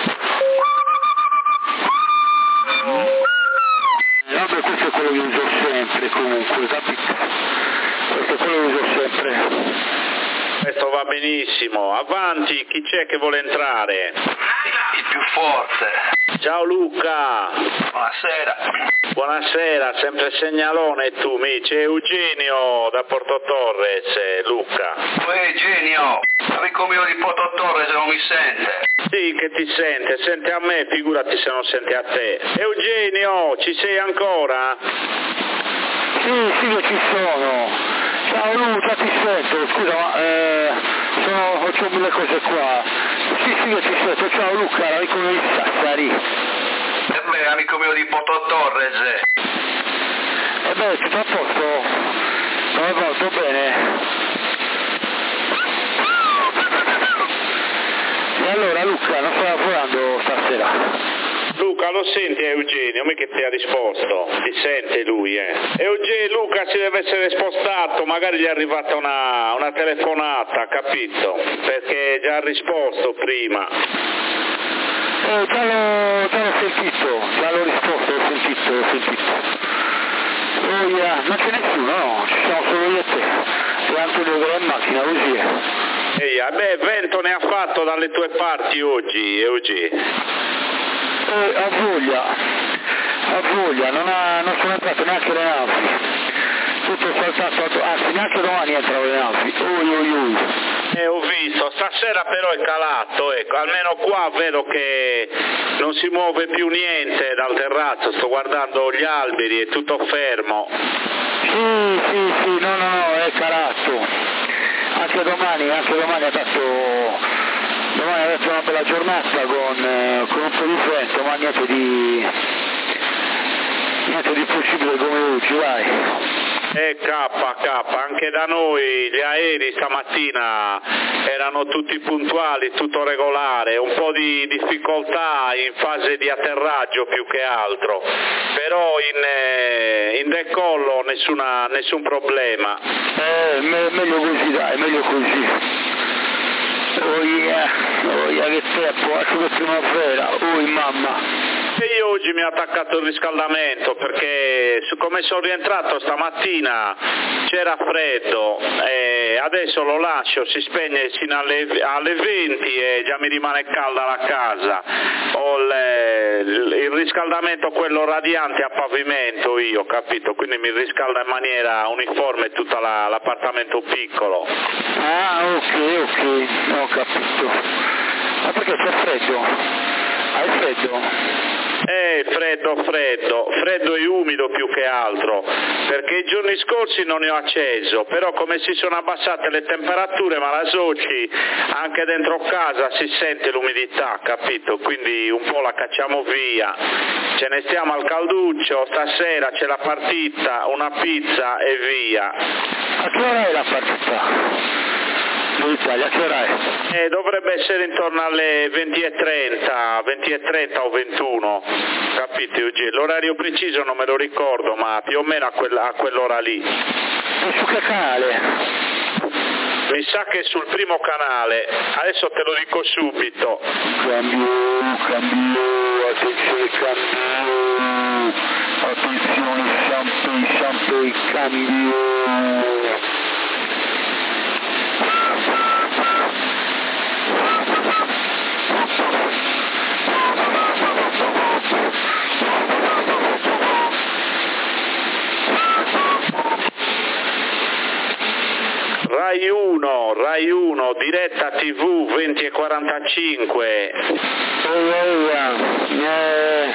Vabbè, questo è quello che uso sempre comunque, capito? Questo è quello che uso sempre. Questo va benissimo, avanti, chi c'è che vuole entrare? Il più forte. Ciao Luca. Buonasera. Buonasera, sempre segnalone tu, mi c'è Eugenio da Porto Torres, Luca. Uè Eugenio, amico mio di Porto Torres non mi sente. Sì che ti sente, sente a me, figurati se non sente a te. Eugenio, ci sei ancora? Sì, sì che ci sono. Ciao Luca, ti sento, scusa ma eh, sono, ho mille cose qua. Sì, sì che ti sento, ciao Luca, l'amico mio di Sassari. E beh, amico mio di Porto Torres. E beh, tutto a posto? Come va, tutto bene? E allora Luca, non sto lavorando stasera? Luca, lo senti Eugenio, me che ti ha risposto? Ti sente lui, eh? Eugenio, Luca si deve essere spostato, magari gli è arrivata una, una telefonata, capito? Perché già ha risposto prima. Eh, già l'ho, già l'ho sentito, già l'ho risposto, l'ho sentito, l'ho sentito. Oh yeah, non c'è nessuno, no, ci siamo solo io e te. E anche due che in macchina, così è. Ehi, beh, vento ne ha fatto dalle tue parti oggi, Eugenio. Eh, ha voglia, ha voglia, non, ha, non sono entrate neanche le navi, tutto saltato, anzi neanche domani entrano le navi, ui ui ui. Eh, ho visto, stasera però è calato, ecco, almeno qua vedo che non si muove più niente dal terrazzo, sto guardando gli alberi, è tutto fermo. Sì, sì, sì, no, no, no, è calato, anche domani, anche domani ha dato... Domani è una bella giornata con, eh, con un po' di vento, ma niente di niente di possibile come oggi, vai. E K, K, anche da noi gli aerei stamattina erano tutti puntuali, tutto regolare, un po' di difficoltà in fase di atterraggio più che altro, però in, eh, in decollo nessuna, nessun problema. Eh, me, meglio così dai, meglio così. Oh yeah, oh yeah, che tempo, ecco che primavera, oh mamma. E io oggi mi ho attaccato il riscaldamento perché come sono rientrato stamattina c'era freddo e adesso lo lascio, si spegne sino alle, alle venti e già mi rimane calda la casa. Ho le, il riscaldamento quello radiante a pavimento io, capito? Quindi mi riscalda in maniera uniforme tutto la, l'appartamento piccolo. Ah, ok, ok, ho capito. Ma perché c'è freddo? Hai freddo? Eh, freddo, freddo, freddo e umido più che altro, perché i giorni scorsi non ne ho acceso, però come si sono abbassate le temperature, ma la Soci, anche dentro casa si sente l'umidità, capito? Quindi un po' la cacciamo via, ce ne stiamo al calduccio, stasera c'è la partita, una pizza e via. A che ora è la partita? L'Italia, che ora è? Eh, dovrebbe essere intorno alle venti e trenta, venti e trenta o ventuno, capito Eugenio? L'orario preciso non me lo ricordo, ma più o meno a, quella, a quell'ora lì. E su che canale? Mi sa che è sul primo canale, adesso te lo dico subito. Cambio, cambio, attenzione, cambio, attenzione, sempre, sempre, cambio. Rai uno, Rai uno, diretta tivù venti e quarantacinque. Oh, oh, oh. Eh,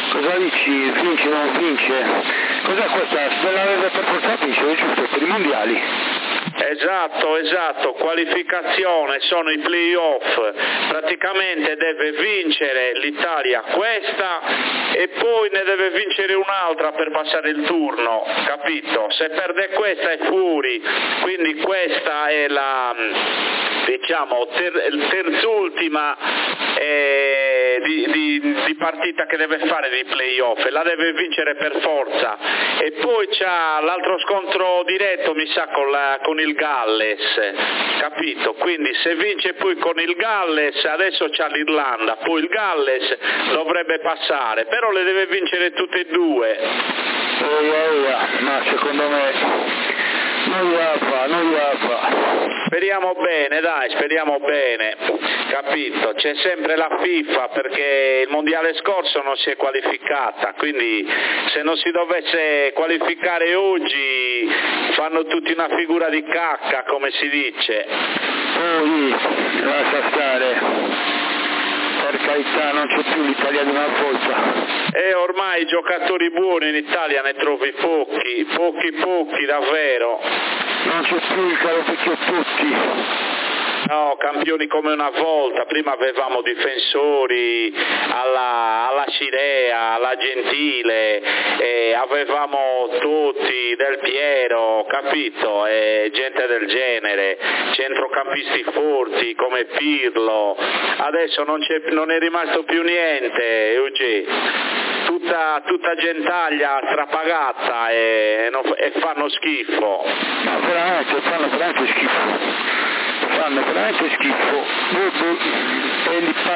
Cosa dici? Vince o non vince? Cos'è questa? Della Verde per forza vincere, giusto? Per i mondiali? Esatto, esatto, qualificazione, sono i playoff, praticamente deve vincere l'Italia questa e poi ne deve vincere un'altra per passare il turno, capito? Se perde questa è fuori, quindi questa è la, diciamo, ter- terzultima eh, di, di, di partita che deve fare di playoff e la deve vincere per forza. E poi c'ha l'altro scontro diretto, mi sa, con, la, con il Galles, capito? Quindi se vince poi con il Galles, adesso c'ha l'Irlanda, poi il Galles dovrebbe passare, però le deve vincere tutte e due. Oia, ma secondo me non la fa, non la fa. Speriamo bene, dai, speriamo bene, capito? C'è sempre la FIFA perché il mondiale scorso non si è qualificata, quindi se non si dovesse qualificare oggi fanno tutti una figura di cacca, come si dice. Poi lascia stare. Per carità, non c'è più l'Italia di una volta. E ormai giocatori buoni in Italia ne trovi pochi, pochi pochi davvero. Non c'è più il caro Picchiotti. No, campioni come una volta, prima avevamo difensori alla, alla Scirea, alla Gentile, eh, avevamo Totti, Del Piero, capito? Eh, gente del genere, centrocampisti forti come Pirlo, adesso non, c'è, non è rimasto più niente, Eugenio. Tutta, tutta gentaglia strapagata e, e fanno schifo. Ma veramente, fanno veramente schifo. Fanno veramente schifo. E li